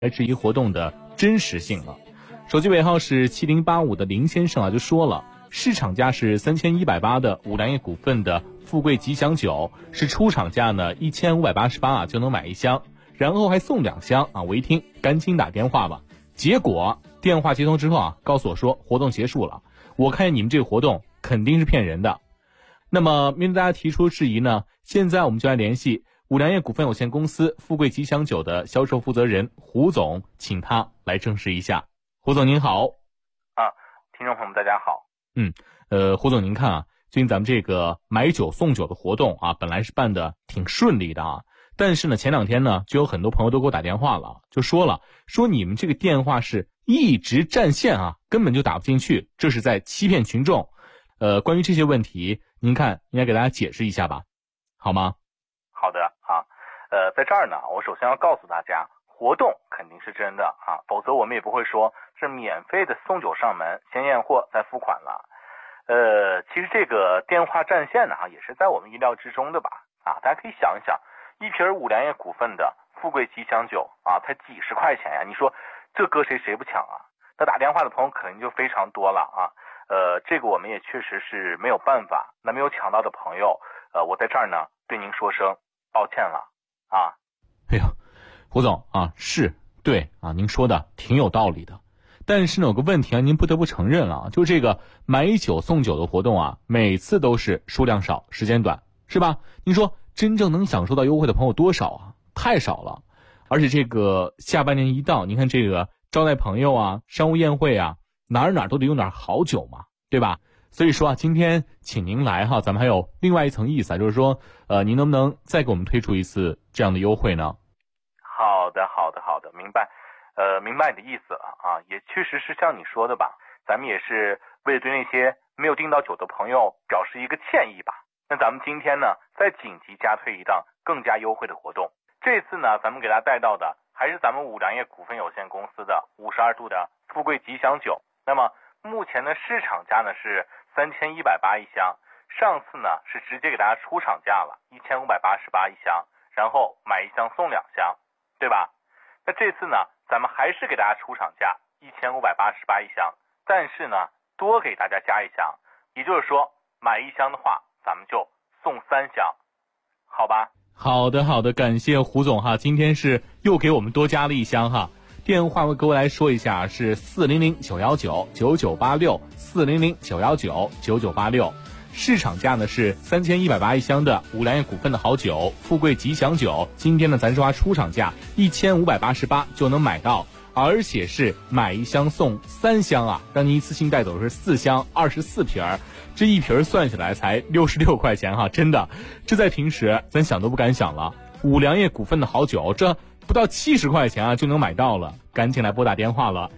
来质疑活动的真实性了。手机尾号是7085的林先生就说了，市场价是3180的五粮液股份的富贵吉祥酒，是出厂价呢1588就能买一箱，然后还送2箱我一听赶紧打电话吧。结果电话接通之后告诉我说活动结束了，我看你们这个活动肯定是骗人的。那么面对大家提出质疑呢，现在我们就来联系五粮液股份有限公司富贵吉祥酒的销售负责人胡总，请他来证实一下。胡总您好。 听众朋友们大家好。 胡总您看最近咱们这个买酒送酒的活动本来是办的挺顺利的但是呢前2天呢就有很多朋友都给我打电话了，就说你们这个电话是一直占线根本就打不进去，这是在欺骗群众。关于这些问题您看应该给大家解释一下吧，好吗？ 好的在这儿呢我首先要告诉大家，活动肯定是真的否则我们也不会说是免费的送酒上门，先验货再付款了。其实这个电话占线呢也是在我们意料之中的吧大家可以想一想，一瓶五粮液股份的富贵吉祥酒才几十块钱呀，你说这搁谁不抢那打电话的朋友肯定就非常多了这个我们也确实是没有办法。那没有抢到的朋友我在这儿呢对您说声抱歉了哎呦，胡总是对您说的挺有道理的，但是呢有个问题您不得不承认就这个买酒送酒的活动每次都是数量少时间短，是吧？您说真正能享受到优惠的朋友多少太少了。而且这个下半年一到，您看这个招待朋友商务宴会哪儿都得用点好酒嘛，对吧？所以说今天请您来咱们还有另外一层意思就是说您能不能再给我们推出一次这样的优惠呢？ 好的，明白明白你的意思了也确实是像你说的吧，咱们也是为了对那些没有订到酒的朋友表示一个歉意吧。那咱们今天呢再紧急加推一档更加优惠的活动，这次呢咱们给大家带到的还是咱们五粮液股份有限公司的52度的富贵吉祥酒。那么目前的市场价呢是3180一箱，上次呢是直接给大家出厂价了1588一箱，然后买1箱送2箱，对吧？那这次呢咱们还是给大家出厂价1588一箱，但是呢多给大家加1箱，也就是说买1箱的话咱们就送3箱，好吧？ 好的，感谢胡总今天是又给我们多加了1箱电话我给我来说一下是400-919-9986，400-919-9986。市场价呢是3180一箱的五粮液股份的好酒富贵吉祥酒，今天呢咱说出厂价1588就能买到，而且是买1箱送3箱让您一次性带走的是4箱24瓶，这一瓶算下来才66块钱真的，这在平时咱想都不敢想了。五粮液股份的好酒这不到70块钱就能买到了，赶紧来拨打电话了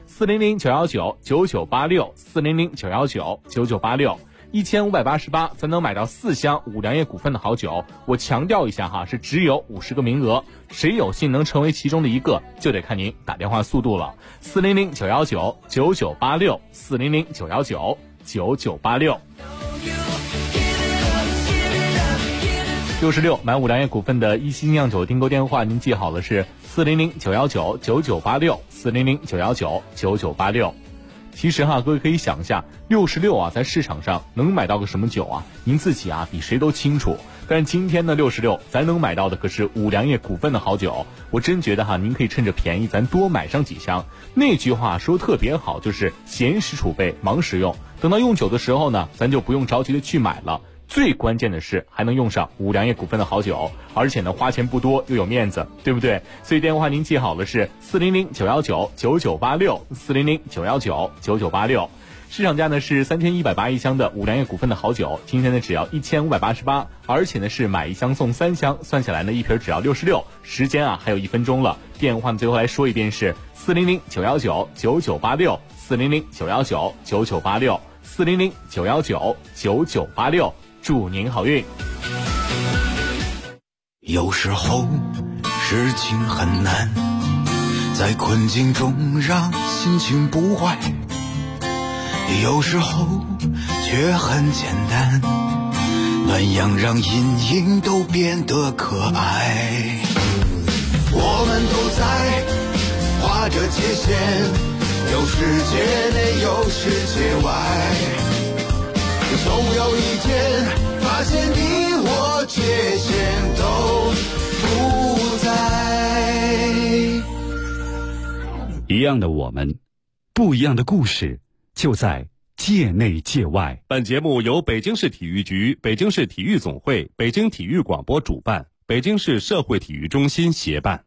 ，400-919-9986，400-919-9986，1588咱能买到4箱五粮液股份的好酒。我强调一下是只有50个名额，谁有幸能成为其中的一个，就得看您打电话速度了。400-919-9986，400-919-9986。66买五粮液股份的一星酿酒订购电话您记好了是400-919-9986，400-919-9986。其实各位可以想一下，66在市场上能买到个什么酒您自己比谁都清楚。但是今天的66咱能买到的可是五粮液股份的好酒，我真觉得您可以趁着便宜咱多买上几箱。那句话说特别好，就是闲时储备忙时用，等到用酒的时候呢咱就不用着急的去买了。最关键的是还能用上五粮液股份的好酒，而且呢花钱不多又有面子，对不对？所以电话您记好了是400-919-9986，400-919-9986。市场价呢是3180一箱的五粮液股份的好酒，今天呢只要1588，而且呢是买1箱送3箱，算下来呢一瓶只要66，时间还有1分钟了。电话呢最后来说一遍是400-919-9986，400-919-9986，400-919-9986，祝您好运。 有时候事情很难，在困境中让心情不坏，有时候却很简单，暖阳让阴影都变得可爱。我们都在划着界限，有世界内有世界外，总有一天发现你我界限都不在。 一样的我们，不一样的故事，就在界内界外。 本节目由北京市体育局、北京市体育总会、北京体育广播主办，北京市社会体育中心协办。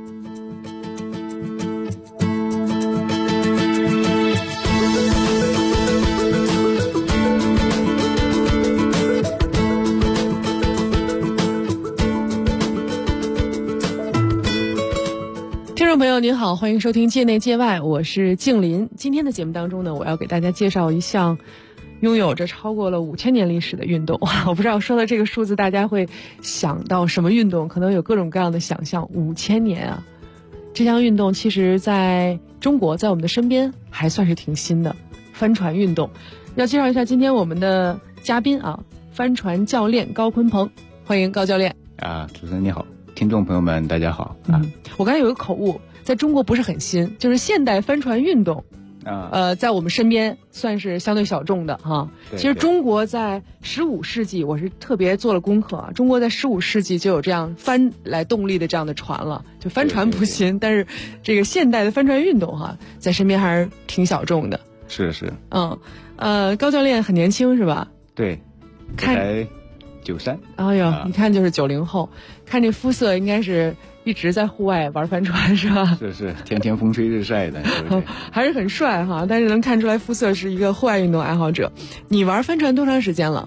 听众朋友您好，欢迎收听界内界外，我是静林。今天的节目当中呢，我要给大家介绍一项拥有着超过了5000年历史的运动。我不知道说到这个数字大家会想到什么运动，可能有各种各样的想象。5000年啊，这项运动其实在中国，在我们的身边还算是挺新的。帆船运动要介绍一下今天我们的嘉宾啊，帆船教练高鲲鹏，欢迎高教练。 主持人你好，听众朋友们大家好。 我刚才有个口误，在中国不是很新，就是现代帆船运动在我们身边算是相对小众的哈。其实中国在15世纪，我是特别做了功课啊，中国在15世纪就有这样帆来动力的这样的船了，就帆船不新，但是这个现代的帆船运动哈，在身边还是挺小众的。 是。 高教练很年轻是吧？ 对，才93。 哎呦，一看就是90后，看这肤色应该是一直在户外玩帆船是吧？ 是，天天风吹日晒的， 还是很帅哈。但是能看出来肤色是一个户外运动爱好者。你玩帆船多长时间了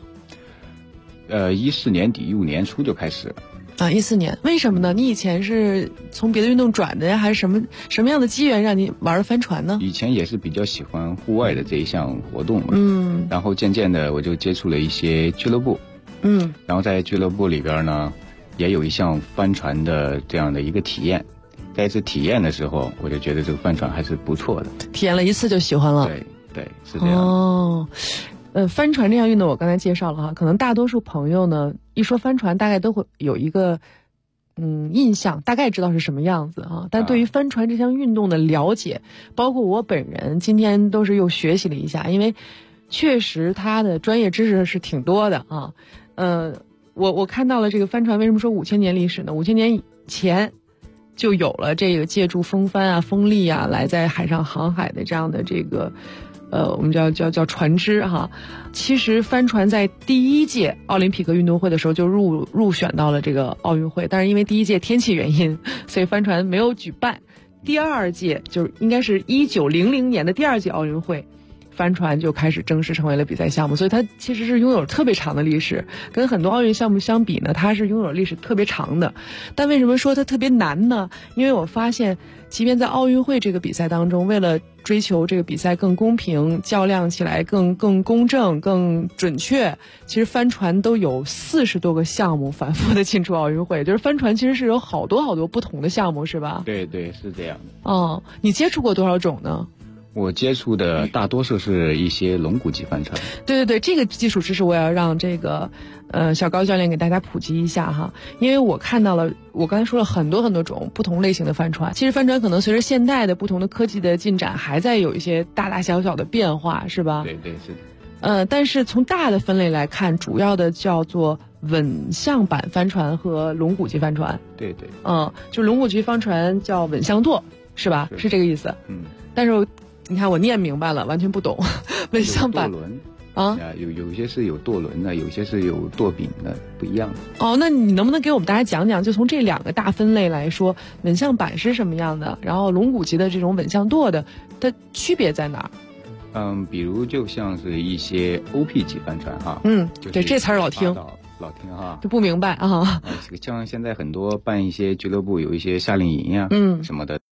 ？14年底15年初就开始了。 14年，为什么呢？你以前是从别的运动转的呀，还是什么样的机缘让你玩帆船呢？ 以前也是比较喜欢户外的这一项活动嘛，然后渐渐的我就接触了一些俱乐部，然后在俱乐部里边呢，也有一项帆船的这样的一个体验。在一次体验的时候，我就觉得这个帆船还是不错的。 体验了一次就喜欢了。 对，是这样。 帆船这项运动我刚才介绍了哈，可能大多数朋友呢一说帆船，大概都会有一个印象，大概知道是什么样子啊。但对于帆船这项运动的了解，包括我本人今天都是又学习了一下，因为确实它的专业知识是挺多的啊。我看到了这个帆船，为什么说5000年历史呢？5000年以前就有了这个借助风帆啊、风力啊来在海上航海的这样的这个我们叫船只哈。其实帆船在第1届奥林匹克运动会的时候就入选到了这个奥运会，但是因为第1届天气原因，所以帆船没有举办。第2届就是应该是1900年的第2届奥运会，帆船就开始正式成为了比赛项目，所以它其实是拥有特别长的历史，跟很多奥运项目相比呢，它是拥有历史特别长的。但为什么说它特别难呢？因为我发现即便在奥运会这个比赛当中，为了追求这个比赛更公平，较量起来更公正、更准确，其实帆船都有40多个项目反复的进出奥运会，就是帆船其实是有好多不同的项目，是吧？ 对，是这样的。 你接触过多少种呢？ 我接触的大多数是一些龙骨级帆船。 对，这个基础知识我也要让这个小高教练给大家普及一下哈，因为我看到了，我刚才说了很多种不同类型的帆船。其实帆船可能随着现代的不同的科技的进展，还在有一些大大小小的变化，是吧？ 对，是的。 但是从大的分类来看，主要的叫做稳向板帆船和龙骨级帆船。 对。 就龙骨级帆船叫稳向舵，是吧？是这个意思。但是你看我念明白了，完全不懂。稳向板有些是有舵轮的，有些是有舵柄的，不一样的。 那你能不能给我们大家讲讲，就从这2个大分类来说，稳向板是什么样的，然后龙骨级的这种稳向舵的，它区别在哪儿？ 比如就像是一些 OP 级帆船哈。 对，这词儿老听哈，就不明白啊。 像现在很多办一些俱乐部有一些夏令营呀，什么的。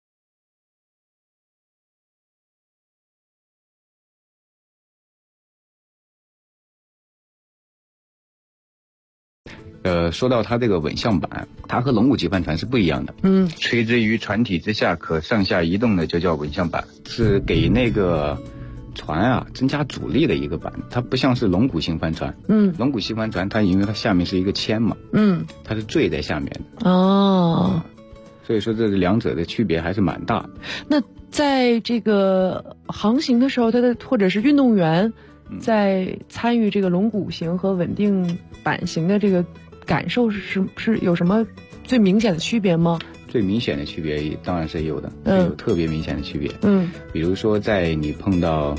说到它这个稳向板，它和龙骨级帆船是不一样的。垂直于船体之下可上下移动的就叫稳向板，是给那个船增加阻力的一个板。它不像是龙骨型帆船。龙骨型帆船它因为它下面是一个铅嘛，它是坠在下面的。 所以说这两者的区别还是蛮大的。 那在这个航行的时候，或者是运动员在参与这个龙骨型和稳定板型的这个感受是有什么最明显的区别吗？ 最明显的区别当然是有的，有特别明显的区别。比如说在你碰到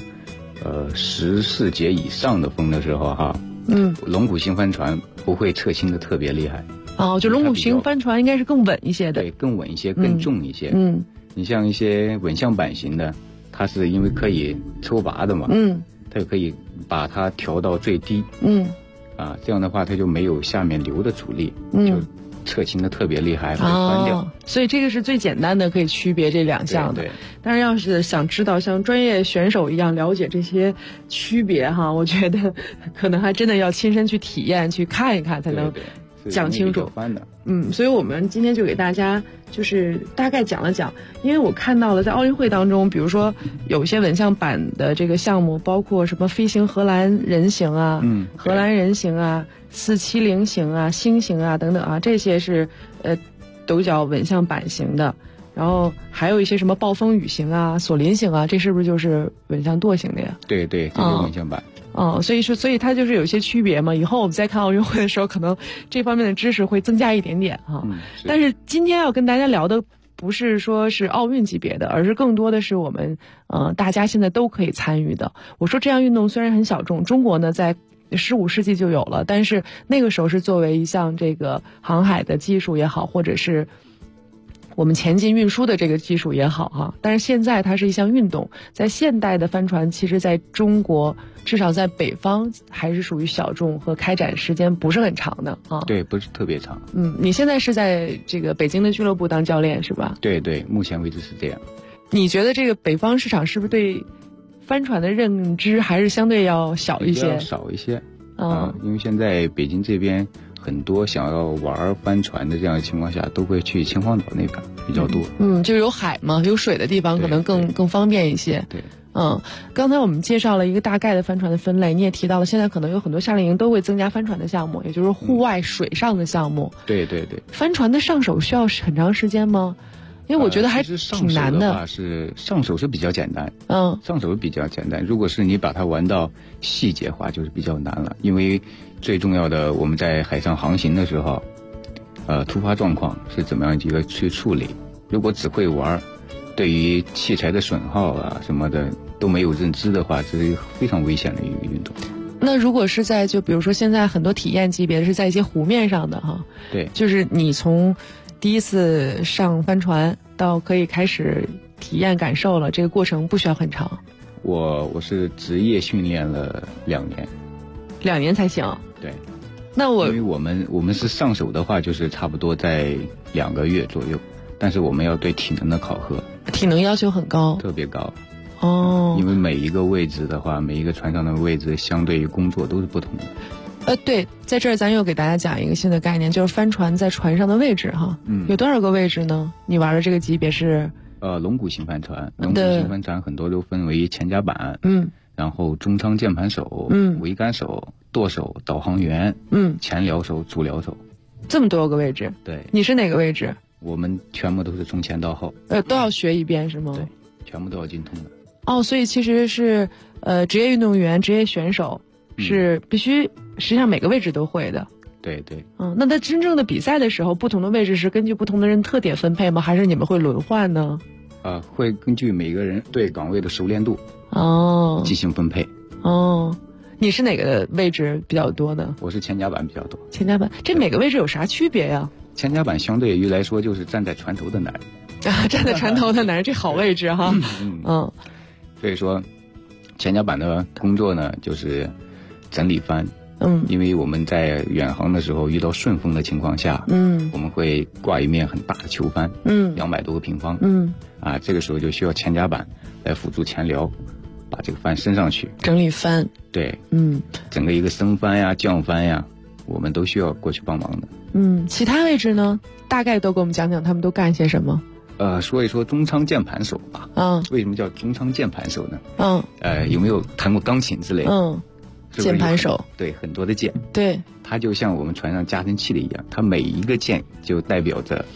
14节以上的风的时候哈，龙骨型帆船不会侧倾的特别厉害。 就龙骨型帆船应该是更稳一些的。 对，更稳一些，更重一些。你像一些稳向板型的，它是因为可以抽拔的嘛，它就可以把它调到最低。这样的话它就没有下面流的阻力，就侧倾的特别厉害，会翻掉。 所以这个是最简单的可以区别这两项的。 对， 但是要是想知道像专业选手一样了解这些区别哈，我觉得可能还真的要亲身去体验去看一看才能讲清楚。所以我们今天就给大家就是大概讲了讲，因为我看到了在奥运会当中，比如说有一些稳向板的这个项目，包括什么飞行荷兰人形啊、荷兰人形啊、470型啊、星型啊等等啊，这些是都叫稳向板型的。然后还有一些什么暴风雨型啊、索林型啊，这是不是就是稳向舵型的呀？ 对，这就是稳向板。 所以它就是有一些区别嘛。以后我们再看奥运会的时候，可能这方面的知识会增加一点点哈。但是今天要跟大家聊的不是说是奥运级别的，而是更多的是我们大家现在都可以参与的。我说这项运动虽然很小众，中国呢在15世纪就有了，但是那个时候是作为一项这个航海的技术也好，或者是我们前进运输的这个技术也好哈，但是现在它是一项运动。在现代的帆船，其实在中国至少在北方还是属于小众和开展时间不是很长的啊。 对，不是特别长。 你现在是在这个北京的俱乐部当教练是吧？ 对，目前为止是这样。 你觉得这个北方市场是不是对帆船的认知还是相对要小一些？ 比较少一些因为现在北京这边很多想要玩帆船的这样的情况下，都会去秦皇岛那边比较多。 就有海嘛，有水的地方可能更方便一些。 对。 刚才我们介绍了一个大概的帆船的分类，你也提到了现在可能有很多夏令营都会增加帆船的项目，也就是户外水上的项目。 对。 帆船的上手需要很长时间吗？因为我觉得还挺难的。 上手是比较简单。上手比较简单。如果是你把它玩到细节化，就是比较难了。因为最重要的，我们在海上航行的时候，突发状况是怎么样一个去处理？如果只会玩，对于器材的损耗啊什么的都没有认知的话，这是非常危险的一个运动。 那如果是在就比如说现在很多体验级别是在一些湖面上的哈， 对， 就是你从第一次上帆船到可以开始体验感受了，这个过程不需要很长。 我是职业训练了2年 ，2年才行。 对， 那因为我们是上手的话，就是差不多在2个月左右，但是我们要对体能的考核， 体能要求很高， 特别高。 因为每一个位置的话，每一个船上的位置相对于工作都是不同的。 对，在这儿咱又给大家讲一个新的概念，就是帆船在船上的位置哈。有多少个位置呢？你玩的这个级别是？ 龙骨型帆船，龙骨型帆船很多都分为前甲板，然后中舱键盘手，桅杆手、舵手、导航员，前僚手、主僚手， 这么多个位置。 对， 你是哪个位置？ 我们全部都是从前到后， 都要学一遍是吗？ 对，全部都要精通的。 所以其实是职业运动员、职业选手是必须，实际上每个位置都会的。 对。 那在真正的比赛的时候，不同的位置是根据不同的人特点分配吗？还是你们会轮换呢？ 会根据每个人对岗位的熟练度进行分配。 你是哪个位置比较多呢？ 我是前甲板比较多。前甲板，这每个位置有啥区别呀？ 前甲板相对于来说就是站在船头的男人站在船头的男人，这好位置哈。 所以说前甲板的工作呢就是整理帆。因为我们在远航的时候遇到顺风的情况下，我们会挂一面很大的球帆，200多个平方，这个时候就需要前甲板来辅助前僚，把这个帆升上去， 整理帆。 对，整个一个升帆呀、降帆呀，我们都需要过去帮忙的。 其他位置呢？大概都给我们讲讲他们都干些什么。 说一说中舱键盘手吧。为什么叫中舱键盘手呢？有没有弹过钢琴之类的？ 键盘手， 对，很多的键， 对， 它就像我们船上加湿器的一样，它每一个键就代表着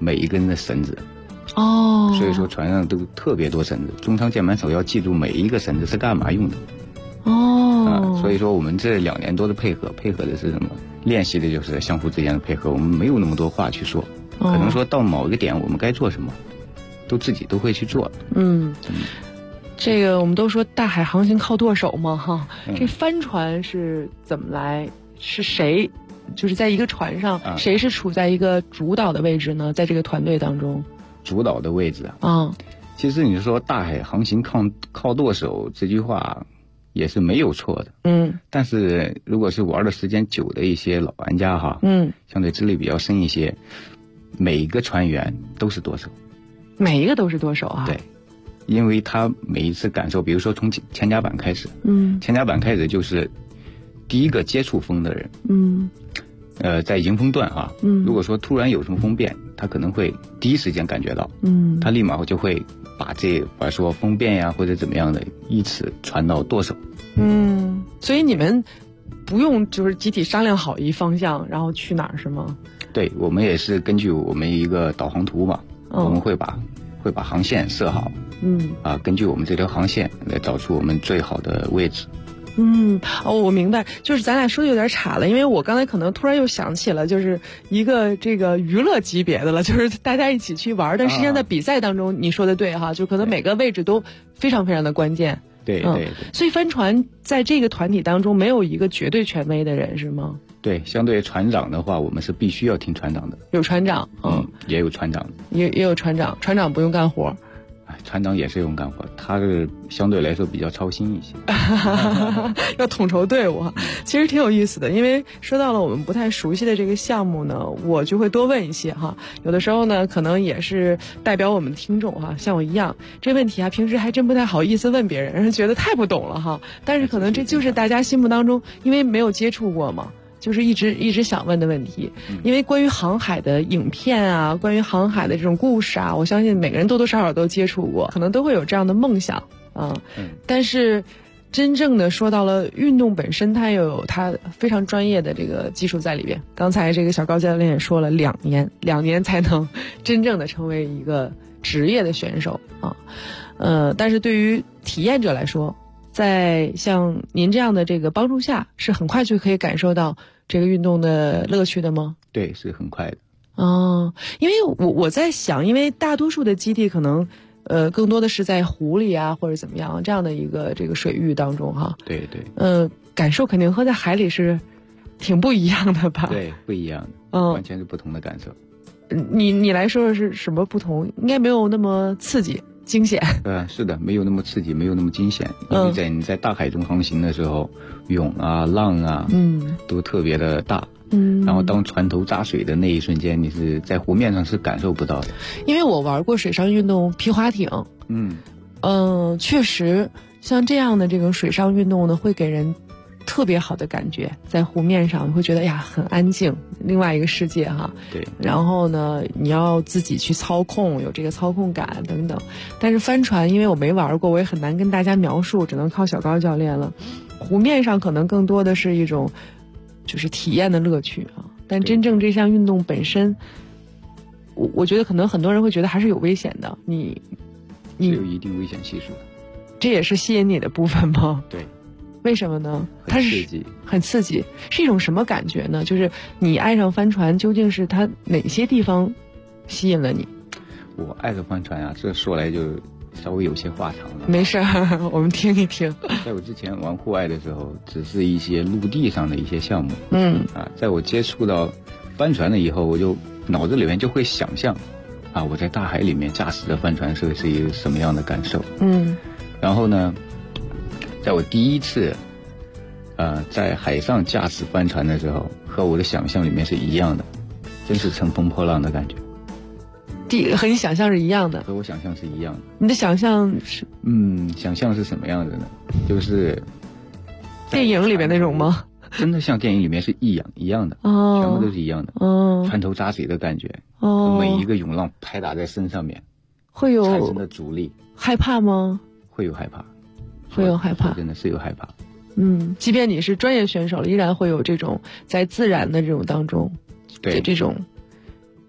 每一根的绳子。 哦， 所以说船上都特别多绳子，中舱键盘手要记住每一个绳子是干嘛用的。所以说我们这2年多的配合的是什么？练习的就是相互之间的配合，我们没有那么多话去说，可能说到某一个点我们该做什么，都自己都会去做。 这个我们都说大海航行靠舵手嘛，哈，这帆船是怎么来？是谁？就是在一个船上，谁是处在一个主导的位置呢？在这个团队当中， 主导的位置其实你说大海航行靠舵手这句话也是没有错的。但是如果是玩的时间久的一些老玩家哈，相对资历比较深一些，每一个船员都是舵手， 每一个都是舵手啊。 对，因为他每一次感受，比如说从前甲板开始，前甲板开始就是第一个接触风的人，在迎风段如果说突然有什么风变，他可能会第一时间感觉到，他立马就会把说风变呀或者怎么样的依次传到舵手。 所以你们不用就是集体商量好一方向然后去哪儿是吗？ 对，我们也是根据我们一个导航图嘛，我们会把航线设好，根据我们这条航线来找出我们最好的位置。 我明白，就是咱俩说的有点岔了，因为我刚才可能突然又想起了，就是一个这个娱乐级别的了，就是大家一起去玩，但实际上在比赛当中，你说的对哈，就可能每个位置都非常非常的关键。 对。 所以帆船在这个团体当中没有一个绝对权威的人是吗？ 对，相对船长的话，我们是必须要听船长的。 有船长， 也有船长， 也有船长，船长不用干活。 船长也是用干活，他是相对来说比较操心一些， 要统筹队伍，其实挺有意思的。因为说到了我们不太熟悉的这个项目呢，我就会多问一些哈。有的时候呢，可能也是代表我们听众哈，像我一样，这问题平时还真不太好意思问别人，觉得太不懂了哈。但是可能这就是大家心目当中，因为没有接触过嘛。就是一直想问的问题，因为关于航海的影片啊，关于航海的这种故事啊，我相信每个人多多少少都接触过，可能都会有这样的梦想啊。但是真正的说到了运动本身，它又有它非常专业的这个技术在里边。刚才这个小高教练也说了，2年才能真正的成为一个职业的选手啊。但是对于体验者来说，在像您这样的这个帮助下，是很快就可以感受到这个运动的乐趣的吗？ 对，是很快的。 因为我在想，因为大多数的基地可能更多的是在湖里啊或者怎么样这样的一个这个水域当中哈。 对。 感受肯定和在海里是挺不一样的吧？ 对，不一样的，完全是不同的感受。 你来说说是什么不同？应该没有那么刺激惊险。 是的，没有那么刺激，没有那么惊险。因为你在大海中航行的时候，涌啊浪啊，都特别的大。然后当船头扎水的那一瞬间，你是在湖面上是感受不到的。 因为我玩过水上运动皮划艇，确实像这样的这种水上运动呢，会给人特别好的感觉，在湖面上你会觉得呀很安静，另外一个世界哈。 对。 然后呢，你要自己去操控，有这个操控感等等。但是帆船，因为我没玩过，我也很难跟大家描述，只能靠小高教练了。湖面上可能更多的是一种就是体验的乐趣啊，但真正这项运动本身，我觉得可能很多人会觉得还是有危险的。你是有一定危险系数的。 这也是吸引你的部分吗？ 对。 为什么呢？ 它是很刺激，是一种什么感觉呢？就是你爱上帆船，究竟是它哪些地方吸引了你？ 我爱上帆船啊，这说来就稍微有些话长了。 没事儿，我们听一听。 在我之前玩户外的时候，只是一些陆地上的一些项目。在我接触到帆船了以后，我就脑子里面就会想象，我在大海里面驾驶的帆船是一个什么样的感受。然后呢，在我第一次在海上驾驶帆船的时候，和我的想象里面是一样的，真是乘风破浪的感觉。 和你想象是一样的？ 和我想象是一样的。 你的想象是？ 想象是什么样的呢？就是电影里面那种吗？ 真的像电影里面是一样的，全部都是一样的。船头扎水的感觉，每一个涌浪拍打在身上面， 会有产生的阻力。害怕吗？ 会有害怕， 会有害怕， 真的是有害怕。 即便你是专业选手了，依然会有这种在自然的这种当中， 对这种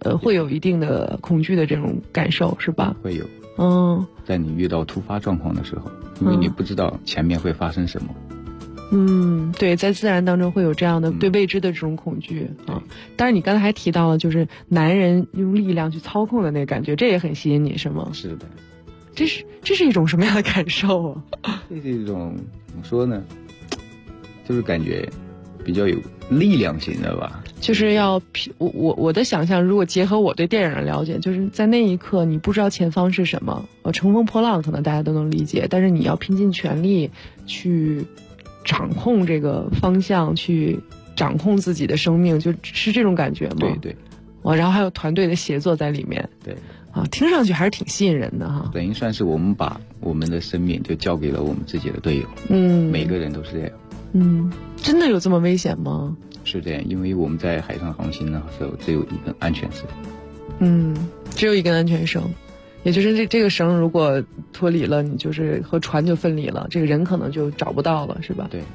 会有一定的恐惧的这种感受，是吧？ 会有。在你遇到突发状况的时候，因为你不知道前面会发生什么。 对，在自然当中会有这样的对未知的这种恐惧啊。但是你刚才还提到了，就是男人用力量去操控的那个感觉，这也很吸引你，是吗？ 是的。 这是一种什么样的感受啊？ 这是一种怎么说呢？就是感觉比较有力量型的吧。 就是要我的想象，如果结合我对电影的了解，就是在那一刻你不知道前方是什么，乘风破浪可能大家都能理解，但是你要拼尽全力去掌控这个方向，去掌控自己的生命，就是这种感觉吗？ 对。 然后还有团队的协作在里面。 对。 听上去还是挺吸引人的哈。 等于算是我们把我们的生命就交给了我们自己的队友。每个人都是这样。 真的有这么危险吗？ 是这样，因为我们在海上航行的时候只有一根安全绳。 只有一根安全绳，也就是这个绳如果脱离了，你就是和船就分离了，这个人可能就找不到了，是吧？ 对。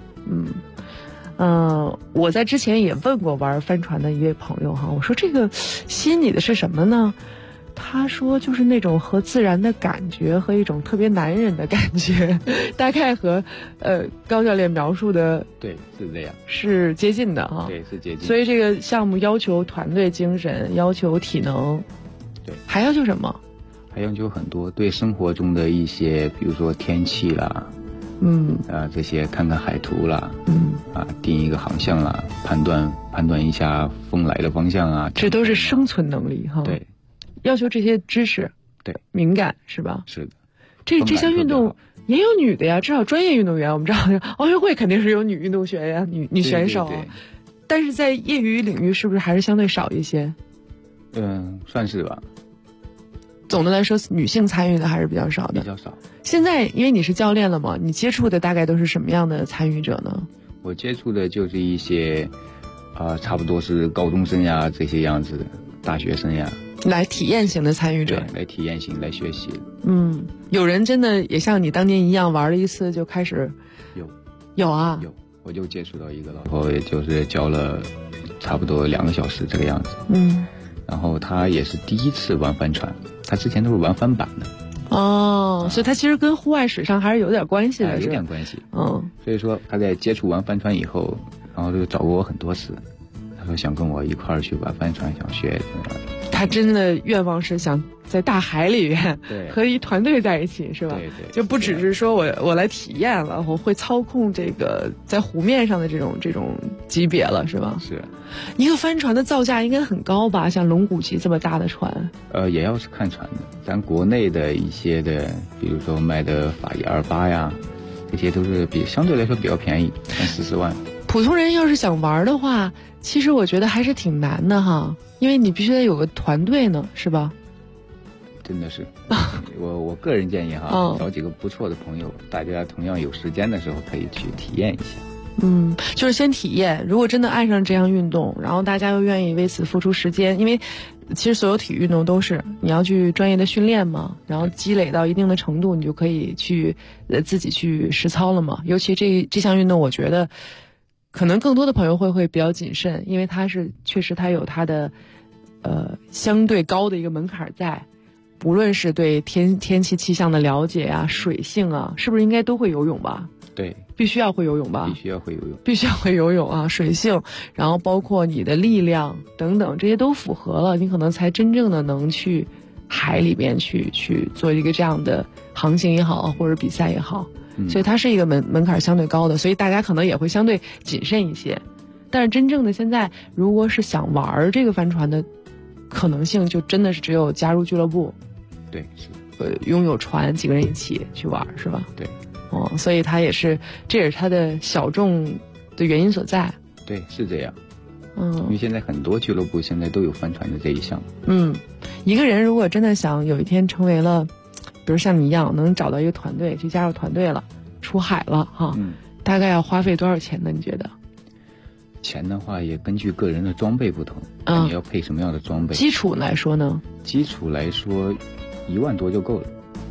我在之前也问过玩帆船的一位朋友哈，我说这个吸引你的是什么呢？他说就是那种和自然的感觉和一种特别男人的感觉，大概和高教练描述的对是这样， 是接近的哈。 对，是接近。 所以这个项目要求团队精神，要求体能， 对， 还要求什么？ 还要求很多，对生活中的一些，比如说天气啦，这些看看海图啦，定一个航向啦，判断一下风来的方向啊， 这都是生存能力哈。 对。 要求这些知识， 对， 敏感是吧？ 是的。 这项运动也有女的呀，至少专业运动员我们知道，奥运会肯定是有女运动员呀，女选手。 对。 但是在业余领域是不是还是相对少一些？ 算是吧。 总的来说，女性参与的还是比较少的。 比较少。 现在因为你是教练了嘛，你接触的大概都是什么样的参与者呢？ 我接触的就是一些差不多是高中生呀，这些样子的大学生呀。 来体验型的参与者， 来体验型来学习。 有人真的也像你当年一样玩了一次就开始？有啊， 有，我就接触到一个了，然后也就是教了差不多2个小时这个样子。然后他也是第一次玩帆船，他之前都是玩帆板的。 所以他其实跟户外水上还是有点关系的， 有点关系。所以说他在接触完帆船以后，然后就找过我很多次，他说想跟我一块儿去玩帆船，想学。 他真的愿望是想在大海里面和一团队在一起，是吧？ 对， 就不只是说我来体验了，我会操控这个在湖面上的这种级别了，是吧？ 是。 一个帆船的造价应该很高吧？像龙骨级这么大的船？ 也要是看船的，咱国内的一些的，比如说卖的法医28呀，这些都是相对来说比较便宜，30-40万。 普通人要是想玩的话，其实我觉得还是挺难的哈，因为你必须得有个团队呢，是吧？ 真的是，我个人建议哈，找几个不错的朋友，大家同样有时间的时候可以去体验一下。 就是先体验，如果真的爱上这项运动，然后大家又愿意为此付出时间，因为其实所有体育运动都是你要去专业的训练嘛，然后积累到一定的程度，你就可以去自己去实操了嘛。尤其这项运动，我觉得可能更多的朋友会比较谨慎，因为确实它有它的相对高的一个门槛在，不论是对天气气象的了解啊，水性啊，是不是应该都会游泳吧？ 对， 必须要会游泳吧？ 必须要会游泳， 必须要会游泳啊！水性，然后包括你的力量等等，这些都符合了，你可能才真正的能去海里边去做一个这样的航行也好，或者比赛也好。所以它是一个门槛相对高的，所以大家可能也会相对谨慎一些。但是真正的现在，如果是想玩这个帆船的可能性，就真的是只有加入俱乐部， 对，是拥有船，几个人一起去玩，是吧？ 对。 所以这也是它的小众的原因所在。 对，是这样。因为现在很多俱乐部现在都有帆船的这一项目。 一个人如果真的想有一天成为了，比如像你一样能找到一个团队，去加入团队了，出海了哈，大概要花费多少钱呢？你觉得？ 钱的话也根据个人的装备不同，你要配什么样的装备？ 基础来说呢？ 基础来说，1万多就够了。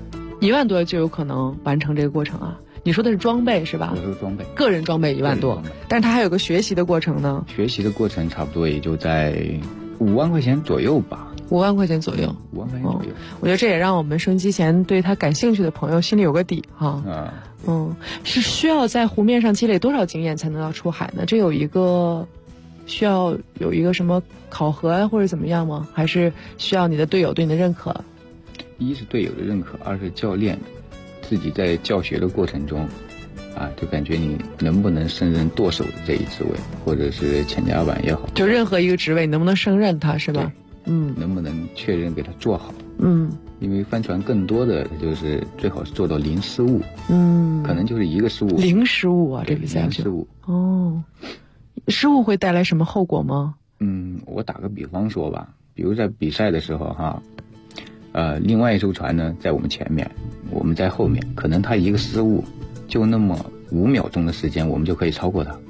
1万多就有可能完成这个过程啊？你说的是装备是吧？ 我说装备， 个人装备1万多，但是它还有个学习的过程呢。 学习的过程差不多也就在5万块钱左右吧。 5万块钱左右。 5万块钱左右。 我觉得这也让我们收音机前对它感兴趣的朋友心里有个底哈。是需要在湖面上积累多少经验才能要出海呢？这需要有一个什么考核啊，或者怎么样吗？还是需要你的队友对你的认可？ 一是队友的认可，二是教练自己在教学的过程中就感觉你能不能胜任舵手的这一职位，或者是前甲板也好， 就任何一个职位能不能胜任它，是吧？ 能不能确认给它做好？因为帆船更多的就是最好是做到零失误。可能就是一个失误， 零失误啊，这比赛零失误。 失误会带来什么后果吗？ 我打个比方说吧，比如在比赛的时候另外一艘船呢在我们前面，我们在后面，可能他一个失误，就那么5秒钟的时间，我们就可以超过他。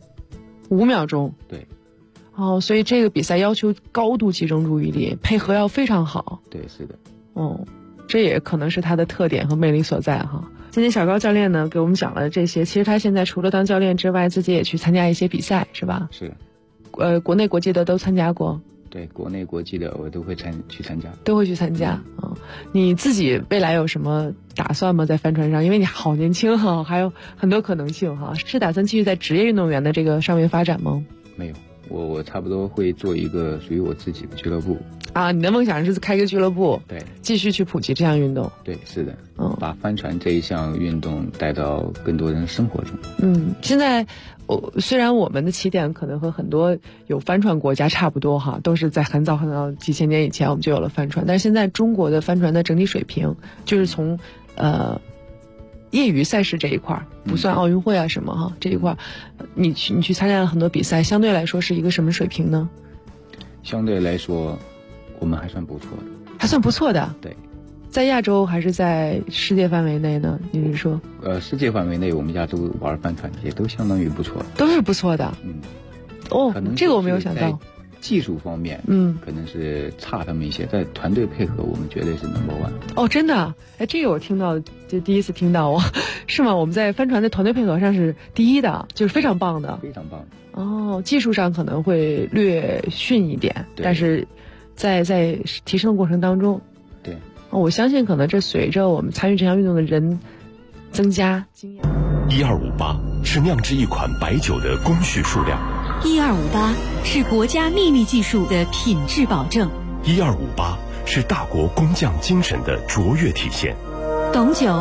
5秒钟。 对。 所以这个比赛要求高度集中注意力，配合要非常好。 对，是的。 这也可能是他的特点和魅力所在哈。今天小高教练呢给我们讲了这些，其实他现在除了当教练之外，自己也去参加一些比赛，是吧？ 是。 国内国际的都参加过。 对，国内国际的我都会去参加。 都会去参加。你自己未来有什么打算吗？在帆船上，因为你好年轻哈，还有很多可能性哈，是打算继续在职业运动员的这个上面发展吗？ 没有，我差不多会做一个属于我自己的俱乐部。 你的梦想是开个俱乐部， 对， 继续去普及这项运动。 对，是的，把帆船这一项运动带到更多人生活中。 现在虽然我们的起点可能和很多有帆船国家差不多哈，都是在很早很早几千年以前我们就有了帆船，但是现在中国的帆船的整体水平，就是从业余赛事这一块，不算奥运会什么哈，这一块，你去参加了很多比赛，相对来说是一个什么水平呢？ 相对来说，我们还算不错的。 还算不错的。 对。 在亚洲还是在世界范围内呢？你是说？ 世界范围内，我们亚洲玩帆船也都相当于不错。 都是不错的。这个我没有想到。 技术方面，可能是差他们一些，在团队配合，我们绝对是 No.1。 真的？这个我听到就第一次听到是吗？我们在帆船的团队配合上是第一的，就是非常棒的。 非常棒。 技术上可能会略逊一点，但是在提升的过程当中， 对。 我相信可能这随着我们参与这项运动的人增加经验。 1258是酿制一款白酒的工序数量 ，1258是国家秘密技术的品质保证 ，1258是大国工匠精神的卓越体现。 董酒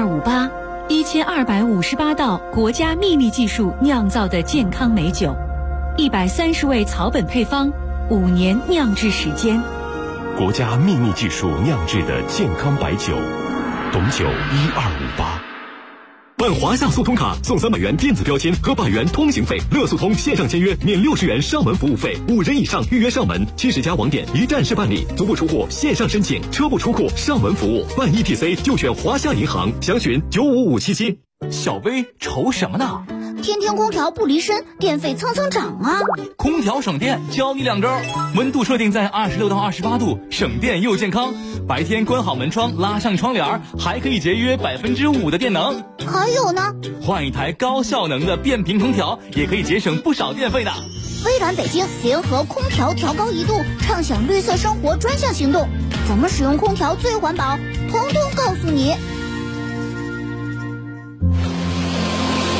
1258，1258道国家秘密技术酿造的健康美酒，130味草本配方，5年酿制时间。 国家秘密技术酿制的健康白酒，董酒1258。办华夏速通卡送300元电子标签和100元通行费，乐速通线上签约免60元上门服务费，5人以上预约上门，70家网点一站式办理，足不出户线上申请，车不出库上门服务，办 ETC 就选华夏银行，详询95577。 小薇愁什么呢？ 天天空调不离身，电费蹭蹭涨啊！ 空调省电，教你2招：温度设定在26到28度，省电又健康；白天关好门窗，拉上窗帘，还可以节约5%的电能。 还有呢， 换一台高效能的变频空调，也可以节省不少电费的。 微软北京联合空调调高1度，畅享绿色生活专项行动，怎么使用空调最环保？通通告诉你。